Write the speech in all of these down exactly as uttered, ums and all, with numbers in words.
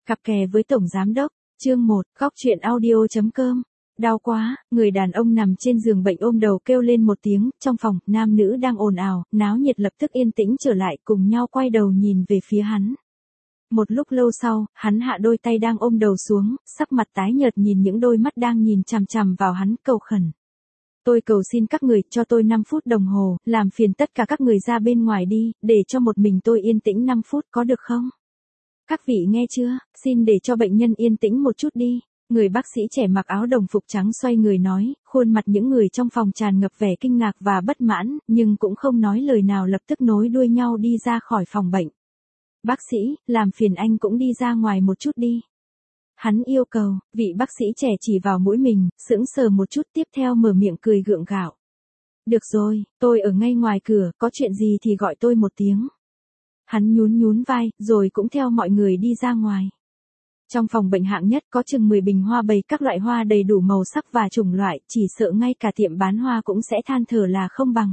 Cặp kè với Tổng Giám Đốc, chương một, góc truyện audio.com. Đau quá, người đàn ông nằm trên giường bệnh ôm đầu kêu lên một tiếng, trong phòng, nam nữ đang ồn ào, náo nhiệt lập tức yên tĩnh trở lại cùng nhau quay đầu nhìn về phía hắn. Một lúc lâu sau, hắn hạ đôi tay đang ôm đầu xuống, sắc mặt tái nhợt nhìn những đôi mắt đang nhìn chằm chằm vào hắn cầu khẩn. Tôi cầu xin các người cho tôi năm phút đồng hồ, làm phiền tất cả các người ra bên ngoài đi, để cho một mình tôi yên tĩnh năm phút có được không? Các vị nghe chưa, xin để cho bệnh nhân yên tĩnh một chút đi. Người bác sĩ trẻ mặc áo đồng phục trắng xoay người nói, khuôn mặt những người trong phòng tràn ngập vẻ kinh ngạc và bất mãn, nhưng cũng không nói lời nào lập tức nối đuôi nhau đi ra khỏi phòng bệnh. Bác sĩ, làm phiền anh cũng đi ra ngoài một chút đi. Hắn yêu cầu, vị bác sĩ trẻ chỉ vào mũi mình, sững sờ một chút tiếp theo mở miệng cười gượng gạo. Được rồi, tôi ở ngay ngoài cửa, có chuyện gì thì gọi tôi một tiếng. Hắn nhún nhún vai, rồi cũng theo mọi người đi ra ngoài. Trong phòng bệnh hạng nhất có chừng mười bình hoa bày các loại hoa đầy đủ màu sắc và chủng loại, chỉ sợ ngay cả tiệm bán hoa cũng sẽ than thở là không bằng.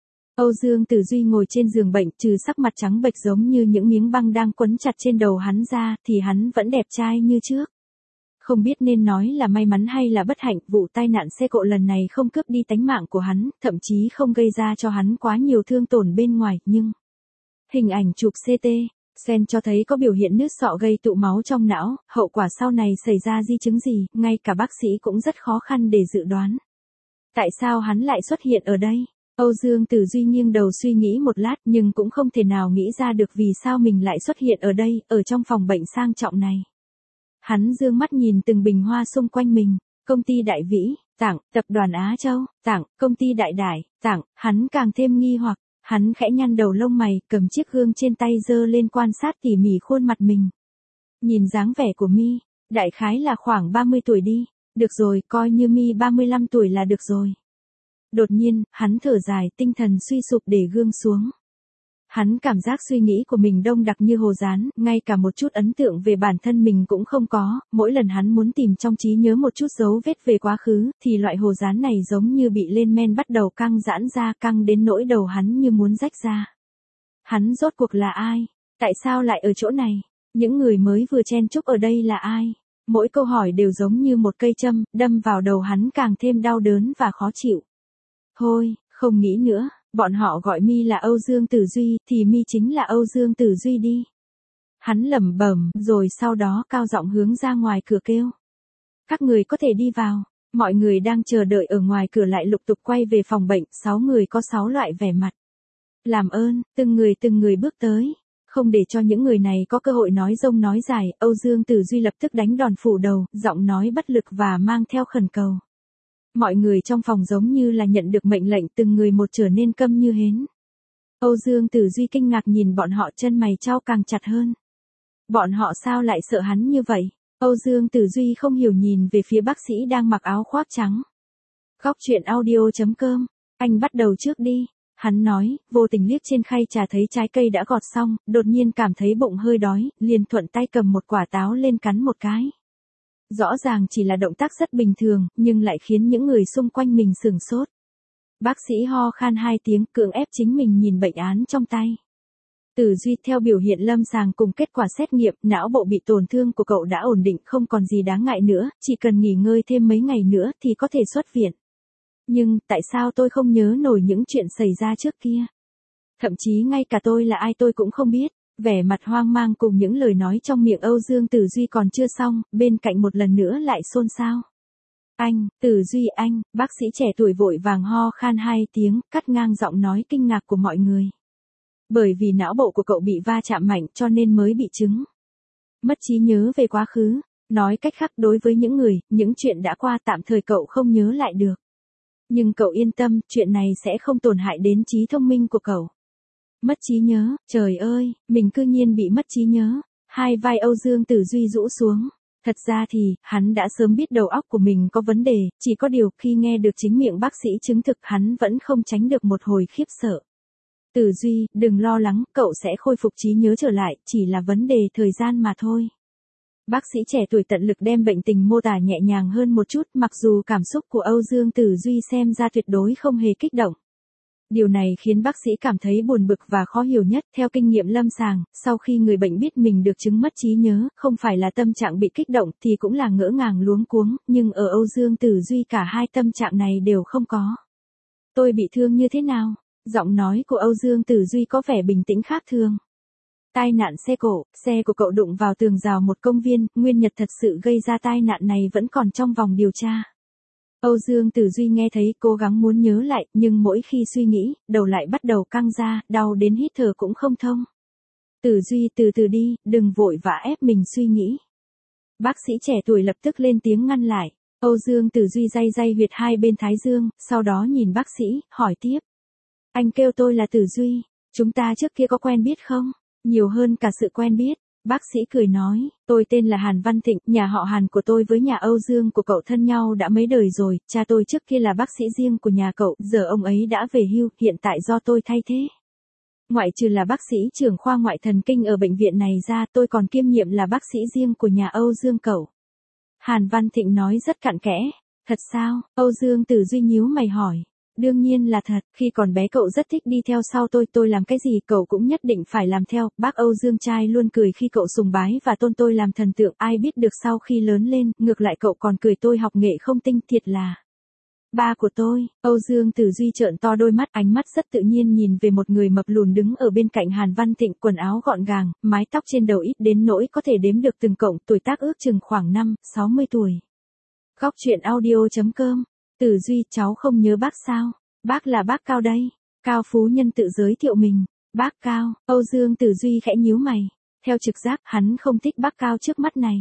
Âu Dương Tử Duy ngồi trên giường bệnh, trừ sắc mặt trắng bệch giống như những miếng băng đang quấn chặt trên đầu hắn ra, thì hắn vẫn đẹp trai như trước. Không biết nên nói là may mắn hay là bất hạnh, vụ tai nạn xe cộ lần này không cướp đi tánh mạng của hắn, thậm chí không gây ra cho hắn quá nhiều thương tổn bên ngoài, nhưng... Hình ảnh chụp xê tê, Scan cho thấy có biểu hiện nứt sọ gây tụ máu trong não, hậu quả sau này xảy ra di chứng gì, ngay cả bác sĩ cũng rất khó khăn để dự đoán. Tại sao hắn lại xuất hiện ở đây? Âu Dương Tử Duy nghiêng đầu suy nghĩ một lát nhưng cũng không thể nào nghĩ ra được vì sao mình lại xuất hiện ở đây, ở trong phòng bệnh sang trọng này. Hắn dương mắt nhìn từng bình hoa xung quanh mình, công ty Đại Vĩ, tặng, tập đoàn Á Châu, tặng, công ty Đại Đại, tặng, hắn càng thêm nghi hoặc. Hắn khẽ nhăn đầu lông mày, cầm chiếc gương trên tay giơ lên quan sát tỉ mỉ khuôn mặt mình. Nhìn dáng vẻ của mi, đại khái là khoảng ba mươi tuổi đi, được rồi, coi như mi ba mươi lăm tuổi là được rồi. Đột nhiên, hắn thở dài, tinh thần suy sụp để gương xuống. Hắn cảm giác suy nghĩ của mình đông đặc như hồ dán, ngay cả một chút ấn tượng về bản thân mình cũng không có, mỗi lần hắn muốn tìm trong trí nhớ một chút dấu vết về quá khứ, thì loại hồ dán này giống như bị lên men bắt đầu căng giãn ra, căng đến nỗi đầu hắn như muốn rách ra. Hắn rốt cuộc là ai? Tại sao lại ở chỗ này? Những người mới vừa chen chúc ở đây là ai? Mỗi câu hỏi đều giống như một cây châm, đâm vào đầu hắn càng thêm đau đớn và khó chịu. Thôi, không nghĩ nữa. Bọn họ gọi mi là Âu Dương Tử Duy, thì mi chính là Âu Dương Tử Duy đi. Hắn lẩm bẩm, rồi sau đó cao giọng hướng ra ngoài cửa kêu. Các người có thể đi vào. Mọi người đang chờ đợi ở ngoài cửa lại lục tục quay về phòng bệnh, sáu người có sáu loại vẻ mặt. Làm ơn, từng người từng người bước tới. Không để cho những người này có cơ hội nói rông nói dài, Âu Dương Tử Duy lập tức đánh đòn phủ đầu, giọng nói bất lực và mang theo khẩn cầu. Mọi người trong phòng giống như là nhận được mệnh lệnh, từng người một trở nên câm như hến. Âu Dương Tử Duy kinh ngạc nhìn bọn họ, chân mày chau càng chặt hơn. Bọn họ sao lại sợ hắn như vậy? Âu Dương Tử Duy không hiểu nhìn về phía bác sĩ đang mặc áo khoác trắng. Góc truyện audio.com, anh bắt đầu trước đi. Hắn nói, vô tình liếc trên khay trà thấy trái cây đã gọt xong, đột nhiên cảm thấy bụng hơi đói, liền thuận tay cầm một quả táo lên cắn một cái. Rõ ràng chỉ là động tác rất bình thường, nhưng lại khiến những người xung quanh mình sửng sốt. Bác sĩ ho khan hai tiếng, cưỡng ép chính mình nhìn bệnh án trong tay. Tử Duy, theo biểu hiện lâm sàng cùng kết quả xét nghiệm, não bộ bị tổn thương của cậu đã ổn định, không còn gì đáng ngại nữa, chỉ cần nghỉ ngơi thêm mấy ngày nữa thì có thể xuất viện. Nhưng, tại sao tôi không nhớ nổi những chuyện xảy ra trước kia? Thậm chí ngay cả tôi là ai tôi cũng không biết. Vẻ mặt hoang mang cùng những lời nói trong miệng Âu Dương Tử Duy còn chưa xong, bên cạnh một lần nữa lại xôn xao. Anh, Tử Duy anh, bác sĩ trẻ tuổi vội vàng ho khan hai tiếng, cắt ngang giọng nói kinh ngạc của mọi người. Bởi vì não bộ của cậu bị va chạm mạnh cho nên mới bị chứng mất trí nhớ về quá khứ. Nói cách khác, đối với những người, những chuyện đã qua tạm thời cậu không nhớ lại được. Nhưng cậu yên tâm, chuyện này sẽ không tổn hại đến trí thông minh của cậu. Mất trí nhớ, trời ơi, mình cư nhiên bị mất trí nhớ. Hai vai Âu Dương Tử Duy rũ xuống. Thật ra thì, hắn đã sớm biết đầu óc của mình có vấn đề, chỉ có điều khi nghe được chính miệng bác sĩ chứng thực hắn vẫn không tránh được một hồi khiếp sợ. Tử Duy, đừng lo lắng, cậu sẽ khôi phục trí nhớ trở lại, chỉ là vấn đề thời gian mà thôi. Bác sĩ trẻ tuổi tận lực đem bệnh tình mô tả nhẹ nhàng hơn một chút, mặc dù cảm xúc của Âu Dương Tử Duy xem ra tuyệt đối không hề kích động. Điều này khiến bác sĩ cảm thấy buồn bực và khó hiểu nhất. Theo kinh nghiệm lâm sàng, sau khi người bệnh biết mình được chứng mất trí nhớ, không phải là tâm trạng bị kích động thì cũng là ngỡ ngàng luống cuống, nhưng ở Âu Dương Tử Duy cả hai tâm trạng này đều không có. Tôi bị thương như thế nào? Giọng nói của Âu Dương Tử Duy có vẻ bình tĩnh khác thường. Tai nạn xe cộ, xe của cậu đụng vào tường rào một công viên, nguyên nhân thật sự gây ra tai nạn này vẫn còn trong vòng điều tra. Âu Dương Tử Duy nghe thấy cố gắng muốn nhớ lại, nhưng mỗi khi suy nghĩ, đầu lại bắt đầu căng ra, đau đến hít thở cũng không thông. Tử Duy từ từ đi, đừng vội vã ép mình suy nghĩ. Bác sĩ trẻ tuổi lập tức lên tiếng ngăn lại. Âu Dương Tử Duy day day huyệt hai bên thái dương, sau đó nhìn bác sĩ, hỏi tiếp. Anh kêu tôi là Tử Duy, chúng ta trước kia có quen biết không? Nhiều hơn cả sự quen biết. Bác sĩ cười nói, tôi tên là Hàn Văn Thịnh, nhà họ Hàn của tôi với nhà Âu Dương của cậu thân nhau đã mấy đời rồi, cha tôi trước kia là bác sĩ riêng của nhà cậu, giờ ông ấy đã về hưu, hiện tại do tôi thay thế. Ngoại trừ là bác sĩ trưởng khoa ngoại thần kinh ở bệnh viện này ra, tôi còn kiêm nhiệm là bác sĩ riêng của nhà Âu Dương cậu. Hàn Văn Thịnh nói rất cặn kẽ. Thật sao? Âu Dương Tử Duy nhíu mày hỏi. Đương nhiên là thật, khi còn bé cậu rất thích đi theo sau tôi, tôi làm cái gì cậu cũng nhất định phải làm theo, bác Âu Dương trai luôn cười khi cậu sùng bái và tôn tôi làm thần tượng, ai biết được sau khi lớn lên, ngược lại cậu còn cười tôi học nghệ không tinh, thiệt là. Ba của tôi, Âu Dương Tử Duy trợn to đôi mắt, ánh mắt rất tự nhiên nhìn về một người mập lùn đứng ở bên cạnh Hàn Văn Thịnh, quần áo gọn gàng, mái tóc trên đầu ít đến nỗi có thể đếm được từng cọng, tuổi tác ước chừng khoảng năm, sáu mươi tuổi. Góc truyện audio.com. Tử Duy, cháu không nhớ bác sao? Bác là bác Cao đây. Cao Phú Nhân tự giới thiệu mình. Bác Cao, Âu Dương Tử Duy khẽ nhíu mày. Theo trực giác, hắn không thích bác Cao trước mắt này.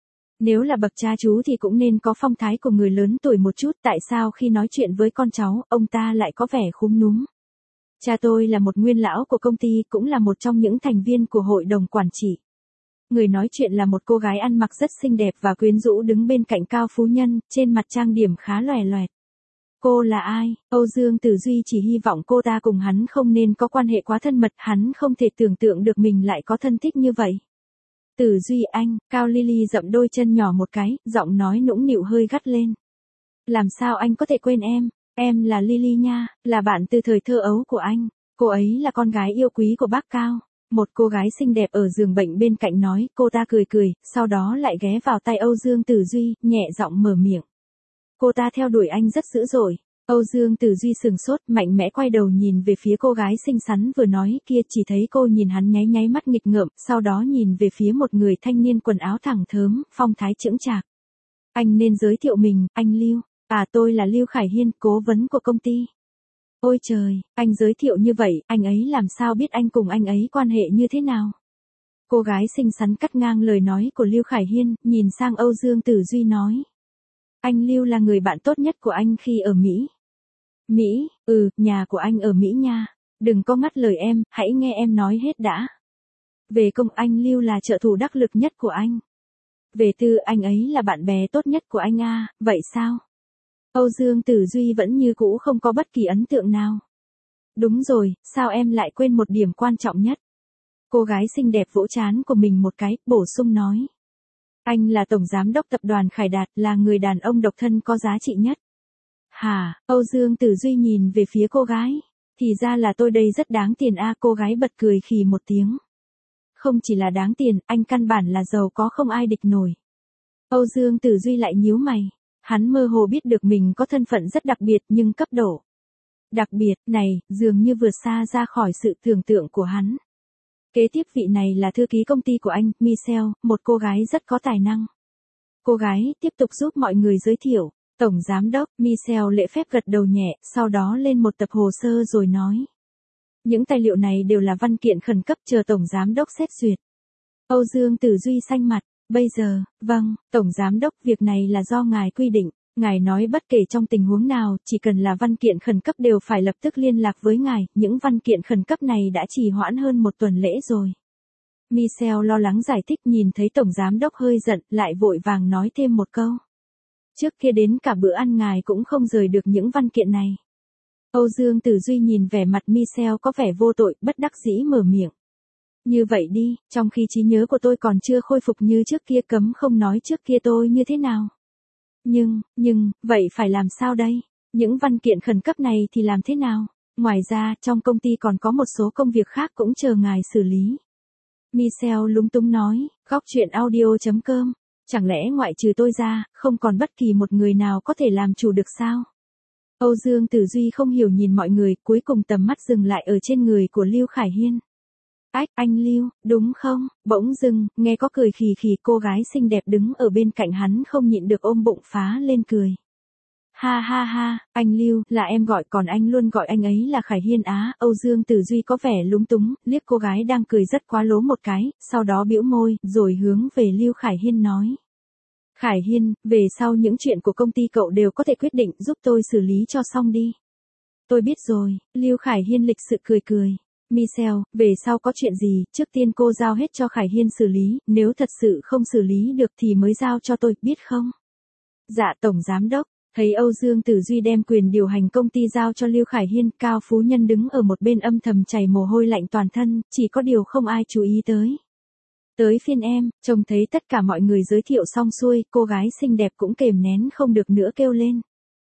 Nếu là bậc cha chú thì cũng nên có phong thái của người lớn tuổi một chút, tại sao khi nói chuyện với con cháu, ông ta lại có vẻ khúm núm. Cha tôi là một nguyên lão của công ty, cũng là một trong những thành viên của hội đồng quản trị. Người nói chuyện là một cô gái ăn mặc rất xinh đẹp và quyến rũ đứng bên cạnh Cao Phú Nhân, trên mặt trang điểm khá lòe loẹt. Cô là ai? Âu Dương Tử Duy chỉ hy vọng cô ta cùng hắn không nên có quan hệ quá thân mật, hắn không thể tưởng tượng được mình lại có thân thích như vậy. Tử Duy anh, Cao Lily dậm đôi chân nhỏ một cái, giọng nói nũng nịu hơi gắt lên. Làm sao anh có thể quên em? Em là Lily nha, là bạn từ thời thơ ấu của anh. Cô ấy là con gái yêu quý của bác Cao. Một cô gái xinh đẹp ở giường bệnh bên cạnh nói, cô ta cười cười, sau đó lại ghé vào tay Âu Dương Tử Duy, nhẹ giọng mở miệng. Cô ta theo đuổi anh rất dữ dội. Âu Dương Tử Duy sừng sốt, mạnh mẽ quay đầu nhìn về phía cô gái xinh xắn vừa nói kia, chỉ thấy cô nhìn hắn nháy nháy mắt nghịch ngợm, sau đó nhìn về phía một người thanh niên quần áo thẳng thớm, phong thái chững chạc. Anh nên giới thiệu mình, anh Lưu. À tôi là Lưu Khải Hiên, cố vấn của công ty. Ôi trời, anh giới thiệu như vậy, anh ấy làm sao biết anh cùng anh ấy quan hệ như thế nào? Cô gái xinh xắn cắt ngang lời nói của Lưu Khải Hiên, nhìn sang Âu Dương Tử Duy nói. Anh Lưu là người bạn tốt nhất của anh khi ở Mỹ. Mỹ, ừ, nhà của anh ở Mỹ nha. Đừng có ngắt lời em, hãy nghe em nói hết đã. Về công, anh Lưu là trợ thủ đắc lực nhất của anh. Về tư, anh ấy là bạn bè tốt nhất của anh à, vậy sao? Âu Dương Tử Duy vẫn như cũ không có bất kỳ ấn tượng nào. Đúng rồi, sao em lại quên một điểm quan trọng nhất? Cô gái xinh đẹp vỗ trán của mình một cái, bổ sung nói. Anh là tổng giám đốc tập đoàn Khải Đạt, là người đàn ông độc thân có giá trị nhất. Hả? Âu Dương Tử Duy nhìn về phía cô gái. Thì ra là tôi đây rất đáng tiền a, cô gái bật cười khì một tiếng. Không chỉ là đáng tiền, anh căn bản là giàu có không ai địch nổi. Âu Dương Tử Duy lại nhíu mày. Hắn mơ hồ biết được mình có thân phận rất đặc biệt nhưng cấp độ. Đặc biệt, này, dường như vượt xa ra khỏi sự tưởng tượng của hắn. Kế tiếp vị này là thư ký công ty của anh, Michelle, một cô gái rất có tài năng. Cô gái tiếp tục giúp mọi người giới thiệu. Tổng giám đốc, Michelle lễ phép gật đầu nhẹ, sau đó lên một tập hồ sơ rồi nói. Những tài liệu này đều là văn kiện khẩn cấp chờ tổng giám đốc xét duyệt. Âu Dương Tử Duy xanh mặt. Bây giờ, vâng, tổng giám đốc, việc này là do ngài quy định. Ngài nói bất kể trong tình huống nào, chỉ cần là văn kiện khẩn cấp đều phải lập tức liên lạc với ngài, những văn kiện khẩn cấp này đã trì hoãn hơn một tuần lễ rồi. Michelle lo lắng giải thích, nhìn thấy tổng giám đốc hơi giận, lại vội vàng nói thêm một câu. Trước kia đến cả bữa ăn ngài cũng không rời được những văn kiện này. Âu Dương Tử Duy nhìn vẻ mặt Michelle có vẻ vô tội, bất đắc dĩ mở miệng. Như vậy đi, trong khi trí nhớ của tôi còn chưa khôi phục như trước kia, cấm không nói trước kia tôi như thế nào. Nhưng, nhưng, vậy phải làm sao đây? Những văn kiện khẩn cấp này thì làm thế nào? Ngoài ra, trong công ty còn có một số công việc khác cũng chờ ngài xử lý. Michelle lúng túng nói, góc chuyện audio chấm com, chẳng lẽ ngoại trừ tôi ra, không còn bất kỳ một người nào có thể làm chủ được sao? Âu Dương Tử Duy không hiểu nhìn mọi người, cuối cùng tầm mắt dừng lại ở trên người của Lưu Khải Hiên. Ách, anh Lưu, đúng không? Bỗng dưng, nghe có cười khì khì, cô gái xinh đẹp đứng ở bên cạnh hắn không nhịn được ôm bụng phá lên cười. Ha ha ha, anh Lưu, là em gọi, còn anh luôn gọi anh ấy là Khải Hiên á. Âu Dương Tử Duy có vẻ lúng túng, liếc cô gái đang cười rất quá lố một cái, sau đó bĩu môi, rồi hướng về Lưu Khải Hiên nói. Khải Hiên, về sau những chuyện của công ty cậu đều có thể quyết định, giúp tôi xử lý cho xong đi. Tôi biết rồi, Lưu Khải Hiên lịch sự cười cười. Michelle, về sau có chuyện gì, trước tiên cô giao hết cho Khải Hiên xử lý, nếu thật sự không xử lý được thì mới giao cho tôi, biết không? Dạ Tổng Giám Đốc. Thấy Âu Dương Tử Duy đem quyền điều hành công ty giao cho Lưu Khải Hiên, Cao Phú Nhân đứng ở một bên âm thầm chảy mồ hôi lạnh toàn thân, chỉ có điều không ai chú ý tới. Tới phiên em, trông thấy tất cả mọi người giới thiệu xong xuôi, cô gái xinh đẹp cũng kềm nén không được nữa kêu lên.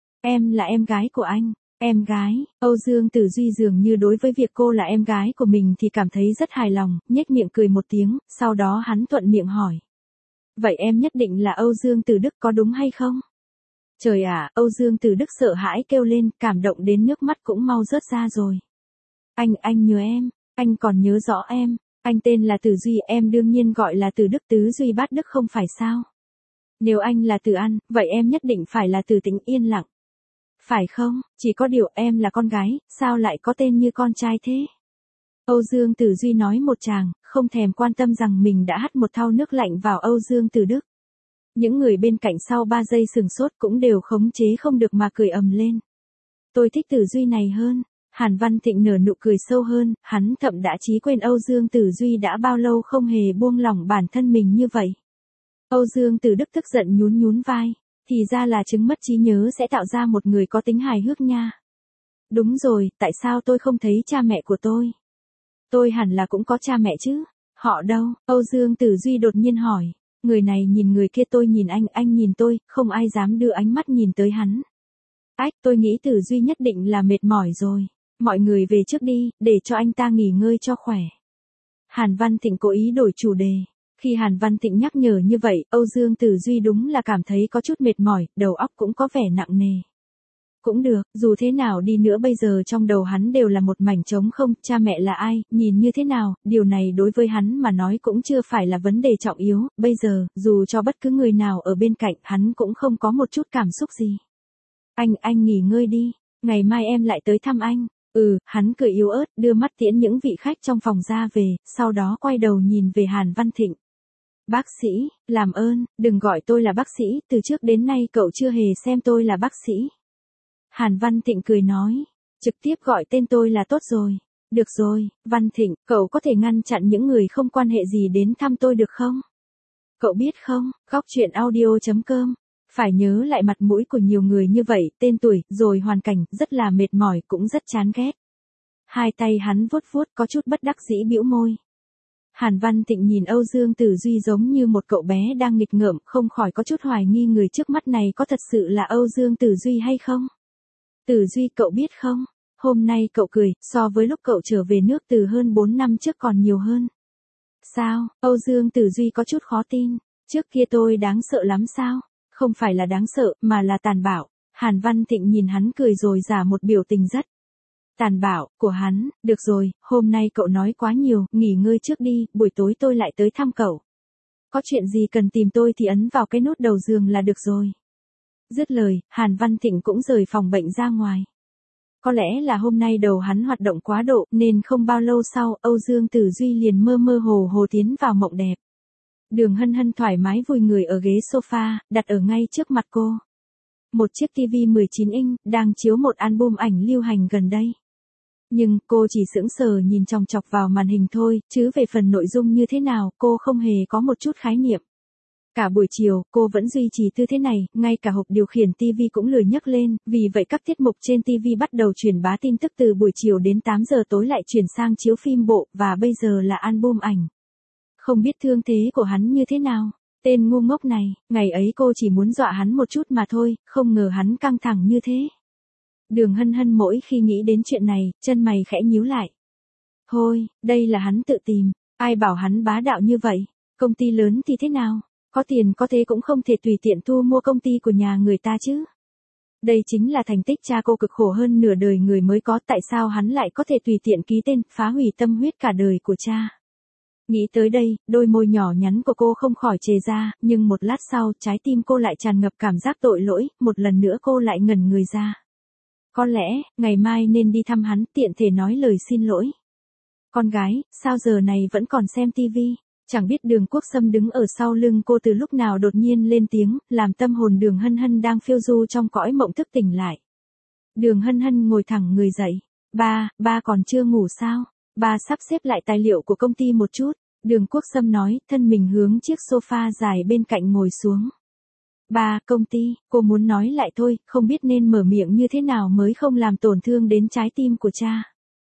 Em là em gái của anh. Em gái, Âu Dương Tử Duy dường như đối với việc cô là em gái của mình thì cảm thấy rất hài lòng, nhếch miệng cười một tiếng, sau đó hắn thuận miệng hỏi. Vậy em nhất định là Âu Dương Tử Đức có đúng hay không? Trời ạ, Âu Dương Tử Đức sợ hãi kêu lên, cảm động đến nước mắt cũng mau rớt ra rồi. Anh, anh nhớ em, anh còn nhớ rõ em, anh tên là Tử Duy, em đương nhiên gọi là Tử Đức, Tứ Duy Bát Đức không phải sao? Nếu anh là Tử An, vậy em nhất định phải là Tử Tĩnh Yên Lặng. Phải không, chỉ có điều em là con gái, sao lại có tên như con trai thế? Âu Dương Tử Duy nói một tràng, không thèm quan tâm rằng mình đã hắt một thau nước lạnh vào Âu Dương Tử Đức. Những người bên cạnh sau ba giây sừng sốt cũng đều khống chế không được mà cười ầm lên. Tôi thích Tử Duy này hơn. Hàn Văn Thịnh nở nụ cười sâu hơn, hắn thậm đã chí quên Âu Dương Tử Duy đã bao lâu không hề buông lỏng bản thân mình như vậy. Âu Dương Tử Đức tức giận nhún nhún vai. Thì ra là chứng mất trí nhớ sẽ tạo ra một người có tính hài hước nha. Đúng rồi, tại sao tôi không thấy cha mẹ của tôi? Tôi hẳn là cũng có cha mẹ chứ. Họ đâu? Âu Dương Tử Duy đột nhiên hỏi. Người này nhìn người kia, tôi nhìn anh, anh nhìn tôi, không ai dám đưa ánh mắt nhìn tới hắn. Ách, tôi nghĩ Tử Duy nhất định là mệt mỏi rồi. Mọi người về trước đi, để cho anh ta nghỉ ngơi cho khỏe. Hàn Văn Thịnh cố ý đổi chủ đề. Khi Hàn Văn Thịnh nhắc nhở như vậy, Âu Dương Tử Duy đúng là cảm thấy có chút mệt mỏi, đầu óc cũng có vẻ nặng nề. Cũng được, dù thế nào đi nữa bây giờ trong đầu hắn đều là một mảnh trống không, cha mẹ là ai, nhìn như thế nào, điều này đối với hắn mà nói cũng chưa phải là vấn đề trọng yếu, bây giờ, dù cho bất cứ người nào ở bên cạnh, hắn cũng không có một chút cảm xúc gì. Anh, anh nghỉ ngơi đi, ngày mai em lại tới thăm anh. Ừ, hắn cười yếu ớt, đưa mắt tiễn những vị khách trong phòng ra về, sau đó quay đầu nhìn về Hàn Văn Thịnh. Bác sĩ, làm ơn, đừng gọi tôi là bác sĩ, từ trước đến nay cậu chưa hề xem tôi là bác sĩ. Hàn Văn Thịnh cười nói, trực tiếp gọi tên tôi là tốt rồi. Được rồi, Văn Thịnh, cậu có thể ngăn chặn những người không quan hệ gì đến thăm tôi được không? Cậu biết không, góc chuyện audio chấm com, phải nhớ lại mặt mũi của nhiều người như vậy, tên tuổi, rồi hoàn cảnh, rất là mệt mỏi, cũng rất chán ghét. Hai tay hắn vuốt vuốt có chút bất đắc dĩ bĩu môi. Hàn Văn Thịnh nhìn Âu Dương Tử Duy giống như một cậu bé đang nghịch ngợm, không khỏi có chút hoài nghi người trước mắt này có thật sự là Âu Dương Tử Duy hay không. Tử Duy, cậu biết không, hôm nay cậu cười, so với lúc cậu trở về nước từ hơn bốn năm trước còn nhiều hơn. Sao? Âu Dương Tử Duy có chút khó tin, trước kia tôi đáng sợ lắm sao? Không phải là đáng sợ, mà là tàn bạo. Hàn Văn Thịnh nhìn hắn cười rồi giả một biểu tình rất tàn bạo của hắn. Được rồi, hôm nay cậu nói quá nhiều, nghỉ ngơi trước đi, buổi tối tôi lại tới thăm cậu. Có chuyện gì cần tìm tôi thì ấn vào cái nút đầu giường là được rồi. Dứt lời, Hàn Văn Thịnh cũng rời phòng bệnh ra ngoài. Có lẽ là hôm nay đầu hắn hoạt động quá độ, nên không bao lâu sau, Âu Dương Tử Duy liền mơ mơ hồ hồ tiến vào mộng đẹp. Đường Hân Hân thoải mái vùi người ở ghế sofa, đặt ở ngay trước mặt cô. Một chiếc ti vi mười chín inch, đang chiếu một album ảnh lưu hành gần đây. Nhưng, cô chỉ sững sờ nhìn chòng chọc vào màn hình thôi, chứ về phần nội dung như thế nào, cô không hề có một chút khái niệm. Cả buổi chiều, cô vẫn duy trì tư thế này, ngay cả hộp điều khiển ti vi cũng lười nhấc lên, vì vậy các tiết mục trên ti vi bắt đầu truyền bá tin tức từ buổi chiều đến tám giờ tối lại chuyển sang chiếu phim bộ, và bây giờ là album ảnh. Không biết thương thế của hắn như thế nào. Tên ngu ngốc này, ngày ấy cô chỉ muốn dọa hắn một chút mà thôi, không ngờ hắn căng thẳng như thế. Đường Hân Hân mỗi khi nghĩ đến chuyện này, chân mày khẽ nhíu lại. Thôi, đây là hắn tự tìm, ai bảo hắn bá đạo như vậy, công ty lớn thì thế nào, có tiền có thế cũng không thể tùy tiện thu mua công ty của nhà người ta chứ. Đây chính là thành tích cha cô cực khổ hơn nửa đời người mới có, tại sao hắn lại có thể tùy tiện ký tên, phá hủy tâm huyết cả đời của cha. Nghĩ tới đây, đôi môi nhỏ nhắn của cô không khỏi chề ra, nhưng một lát sau, trái tim cô lại tràn ngập cảm giác tội lỗi, một lần nữa cô lại ngẩn người ra. Có lẽ, ngày mai nên đi thăm hắn, tiện thể nói lời xin lỗi. Con gái, sao giờ này vẫn còn xem tivi? Chẳng biết Đường Quốc Sâm đứng ở sau lưng cô từ lúc nào đột nhiên lên tiếng, làm tâm hồn Đường Hân Hân đang phiêu du trong cõi mộng thức tỉnh lại. Đường Hân Hân ngồi thẳng người dậy. Ba, ba còn chưa ngủ sao? Ba sắp xếp lại tài liệu của công ty một chút. Đường Quốc Sâm nói, thân mình hướng chiếc sofa dài bên cạnh ngồi xuống. Ba, công ty, cô muốn nói lại thôi, không biết nên mở miệng như thế nào mới không làm tổn thương đến trái tim của cha.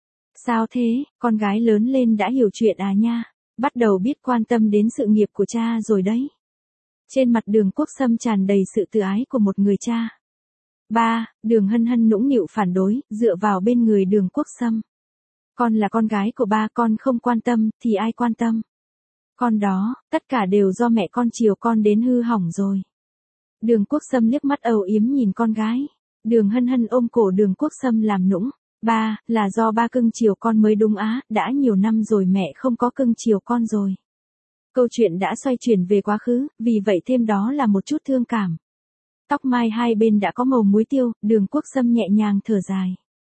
Sao thế, con gái lớn lên đã hiểu chuyện à nha, bắt đầu biết quan tâm đến sự nghiệp của cha rồi đấy. Trên mặt Đường Quốc Sâm tràn đầy sự tự ái của một người cha. Ba, Đường Hân Hân nũng nịu phản đối, dựa vào bên người Đường Quốc Sâm. Con là con gái của ba, con không quan tâm, thì ai quan tâm? Con đó, tất cả đều do mẹ con chiều con đến hư hỏng rồi. Đường Quốc Sâm liếc mắt âu yếm nhìn con gái. Đường Hân Hân ôm cổ Đường Quốc Sâm làm nũng. Ba, là do ba cưng chiều con mới đúng á, đã nhiều năm rồi mẹ không có cưng chiều con rồi. Câu chuyện đã xoay chuyển về quá khứ, vì vậy thêm đó là một chút thương cảm. Tóc mai hai bên đã có màu muối tiêu, Đường Quốc Sâm nhẹ nhàng thở dài.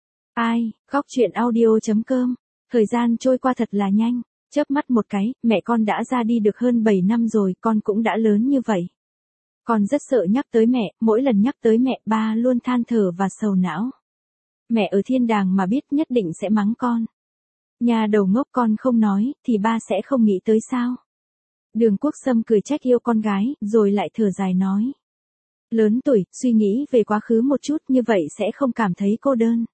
Ai, góc chuyện audio chấm com. Thời gian trôi qua thật là nhanh, chớp mắt một cái, mẹ con đã ra đi được hơn bảy năm rồi, con cũng đã lớn như vậy. Con rất sợ nhắc tới mẹ, mỗi lần nhắc tới mẹ, ba luôn than thở và sầu não. Mẹ ở thiên đàng mà biết nhất định sẽ mắng con. Nhà đầu ngốc, con không nói, thì ba sẽ không nghĩ tới sao? Đường Quốc Sâm cười trách yêu con gái, rồi lại thở dài nói. Lớn tuổi, suy nghĩ về quá khứ một chút, như vậy sẽ không cảm thấy cô đơn.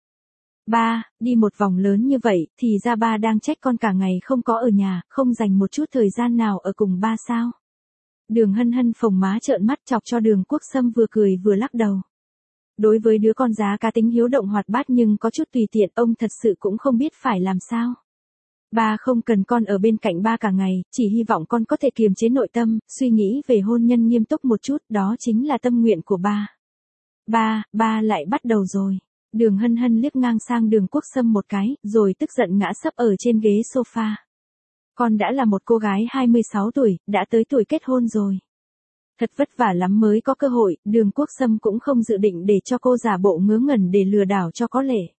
Ba, đi một vòng lớn như vậy, thì ra ba đang trách con cả ngày không có ở nhà, không dành một chút thời gian nào ở cùng ba sao? Đường Hân Hân phồng má trợn mắt chọc cho Đường Quốc Sâm vừa cười vừa lắc đầu. Đối với đứa con giá cá tính hiếu động hoạt bát nhưng có chút tùy tiện, ông thật sự cũng không biết phải làm sao. Ba không cần con ở bên cạnh ba cả ngày, chỉ hy vọng con có thể kiềm chế nội tâm, suy nghĩ về hôn nhân nghiêm túc một chút, đó chính là tâm nguyện của ba. Ba, ba lại bắt đầu rồi. Đường Hân Hân liếc ngang sang Đường Quốc Sâm một cái, rồi tức giận ngã sấp ở trên ghế sofa. Con đã là một cô gái hai mươi sáu tuổi, đã tới tuổi kết hôn rồi. Thật vất vả lắm mới có cơ hội, Đường Quốc Sâm cũng không dự định để cho cô giả bộ ngớ ngẩn để lừa đảo cho có lệ.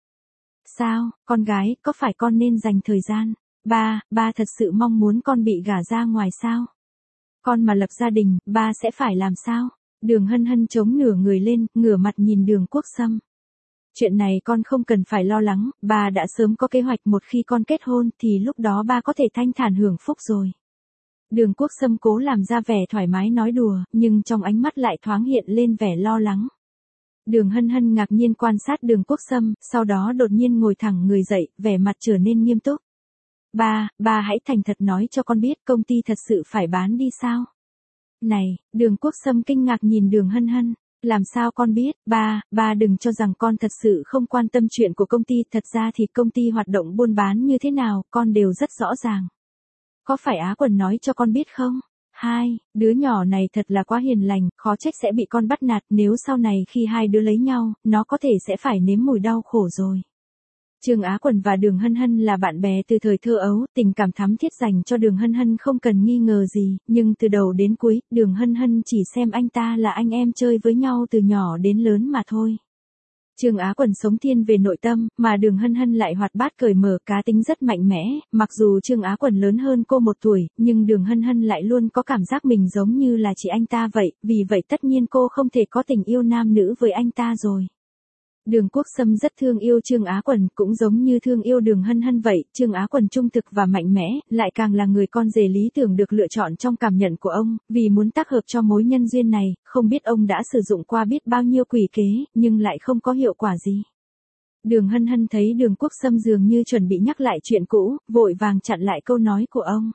Sao, con gái, có phải con nên dành thời gian? Ba, ba thật sự mong muốn con bị gả ra ngoài sao? Con mà lập gia đình, ba sẽ phải làm sao? Đường Hân Hân chống nửa người lên, ngửa mặt nhìn Đường Quốc Sâm. Chuyện này con không cần phải lo lắng, ba đã sớm có kế hoạch, một khi con kết hôn thì lúc đó ba có thể thanh thản hưởng phúc rồi. Đường Quốc Sâm cố làm ra vẻ thoải mái nói đùa, nhưng trong ánh mắt lại thoáng hiện lên vẻ lo lắng. Đường Hân Hân ngạc nhiên quan sát Đường Quốc Sâm, sau đó đột nhiên ngồi thẳng người dậy, vẻ mặt trở nên nghiêm túc. Ba, ba hãy thành thật nói cho con biết, công ty thật sự phải bán đi sao? Này, Đường Quốc Sâm kinh ngạc nhìn Đường Hân Hân. Làm sao con biết? Ba, ba đừng cho rằng con thật sự không quan tâm chuyện của công ty, thật ra thì công ty hoạt động buôn bán như thế nào, con đều rất rõ ràng. Có phải Á Quần nói cho con biết không? Hai, đứa nhỏ này thật là quá hiền lành, khó trách sẽ bị con bắt nạt, nếu sau này khi hai đứa lấy nhau, nó có thể sẽ phải nếm mùi đau khổ rồi. Trương Á Quần và Đường Hân Hân là bạn bè từ thời thơ ấu, tình cảm thắm thiết dành cho Đường Hân Hân không cần nghi ngờ gì, nhưng từ đầu đến cuối, Đường Hân Hân chỉ xem anh ta là anh em chơi với nhau từ nhỏ đến lớn mà thôi. Trương Á Quần sống thiên về nội tâm, mà Đường Hân Hân lại hoạt bát cởi mở, cá tính rất mạnh mẽ, mặc dù Trương Á Quần lớn hơn cô một tuổi, nhưng Đường Hân Hân lại luôn có cảm giác mình giống như là chị anh ta vậy, vì vậy tất nhiên cô không thể có tình yêu nam nữ với anh ta rồi. Đường Quốc Sâm rất thương yêu Trương Á Quần, cũng giống như thương yêu Đường Hân Hân vậy, Trương Á Quần trung thực và mạnh mẽ, lại càng là người con rể lý tưởng được lựa chọn trong cảm nhận của ông, vì muốn tác hợp cho mối nhân duyên này, không biết ông đã sử dụng qua biết bao nhiêu quỷ kế, nhưng lại không có hiệu quả gì. Đường Hân Hân thấy Đường Quốc Sâm dường như chuẩn bị nhắc lại chuyện cũ, vội vàng chặn lại câu nói của ông.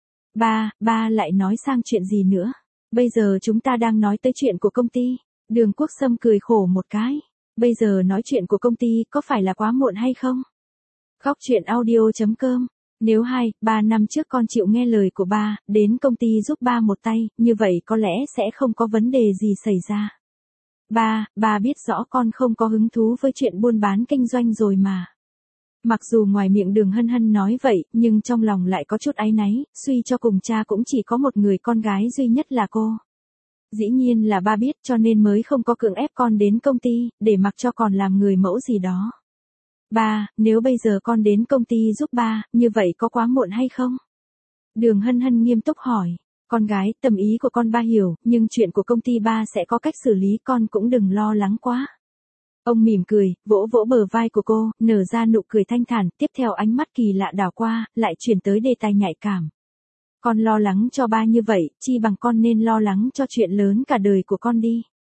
Ba, ba lại nói sang chuyện gì nữa? Bây giờ chúng ta đang nói tới chuyện của công ty. Đường Quốc Sâm cười khổ một cái. Bây giờ nói chuyện của công ty có phải là quá muộn hay không? Góc chuyện audio chấm com. Nếu hai, ba năm trước con chịu nghe lời của ba, đến công ty giúp ba một tay, như vậy có lẽ sẽ không có vấn đề gì xảy ra. Ba, ba biết rõ con không có hứng thú với chuyện buôn bán kinh doanh rồi mà. Mặc dù ngoài miệng Đường Hân Hân nói vậy, nhưng trong lòng lại có chút áy náy, suy cho cùng cha cũng chỉ có một người con gái duy nhất là cô. Dĩ nhiên là ba biết cho nên mới không có cưỡng ép con đến công ty, để mặc cho con làm người mẫu gì đó. Ba, nếu bây giờ con đến công ty giúp ba, như vậy có quá muộn hay không? Đường Hân Hân nghiêm túc hỏi. Con gái, tâm ý của con ba hiểu, nhưng chuyện của công ty ba sẽ có cách xử lý, con cũng đừng lo lắng quá. Ông mỉm cười, vỗ vỗ bờ vai của cô, nở ra nụ cười thanh thản, tiếp theo ánh mắt kỳ lạ đảo qua, lại chuyển tới đề tài nhạy cảm. Con lo lắng cho ba như vậy, chi bằng con nên lo lắng cho chuyện lớn cả đời của con đi.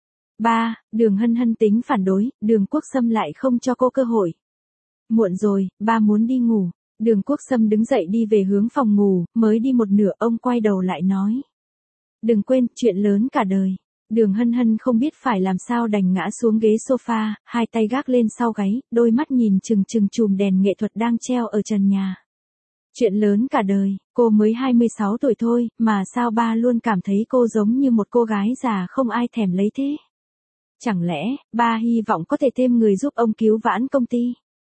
Ba, Đường Hân Hân tính phản đối, Đường Quốc Sâm lại không cho cô cơ hội. Muộn rồi, ba muốn đi ngủ. Đường Quốc Sâm đứng dậy đi về hướng phòng ngủ, mới đi một nửa ông quay đầu lại nói. Đừng quên, chuyện lớn cả đời. Đường Hân Hân không biết phải làm sao đành ngã xuống ghế sofa, hai tay gác lên sau gáy, đôi mắt nhìn chừng chừng chùm đèn nghệ thuật đang treo ở trần nhà. Chuyện lớn cả đời, cô mới hai mươi sáu tuổi thôi, mà sao ba luôn cảm thấy cô giống như một cô gái già không ai thèm lấy thế? Chẳng lẽ, ba hy vọng có thể thêm người giúp ông cứu vãn công ty?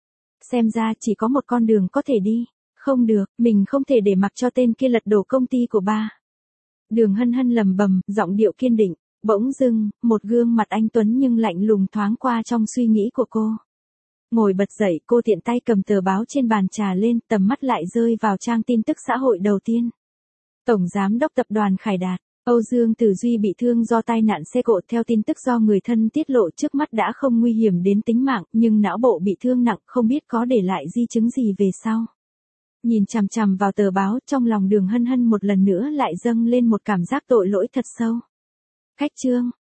Xem ra chỉ có một con đường có thể đi. Không được, mình không thể để mặc cho tên kia lật đổ công ty của ba. Đường Hân Hân lầm bầm, giọng điệu kiên định. Bỗng dưng, một gương mặt anh tuấn nhưng lạnh lùng thoáng qua trong suy nghĩ của cô. Ngồi bật dậy, cô tiện tay cầm tờ báo trên bàn trà lên, tầm mắt lại rơi vào trang tin tức xã hội đầu tiên. Tổng Giám đốc Tập đoàn Khải Đạt, Âu Dương Tử Duy bị thương do tai nạn xe cộ. Theo tin tức do người thân tiết lộ, trước mắt đã không nguy hiểm đến tính mạng, nhưng não bộ bị thương nặng, không biết có để lại di chứng gì về sau. Nhìn chằm chằm vào tờ báo, trong lòng Đường Hân Hân một lần nữa lại dâng lên một cảm giác tội lỗi thật sâu. Khách chương,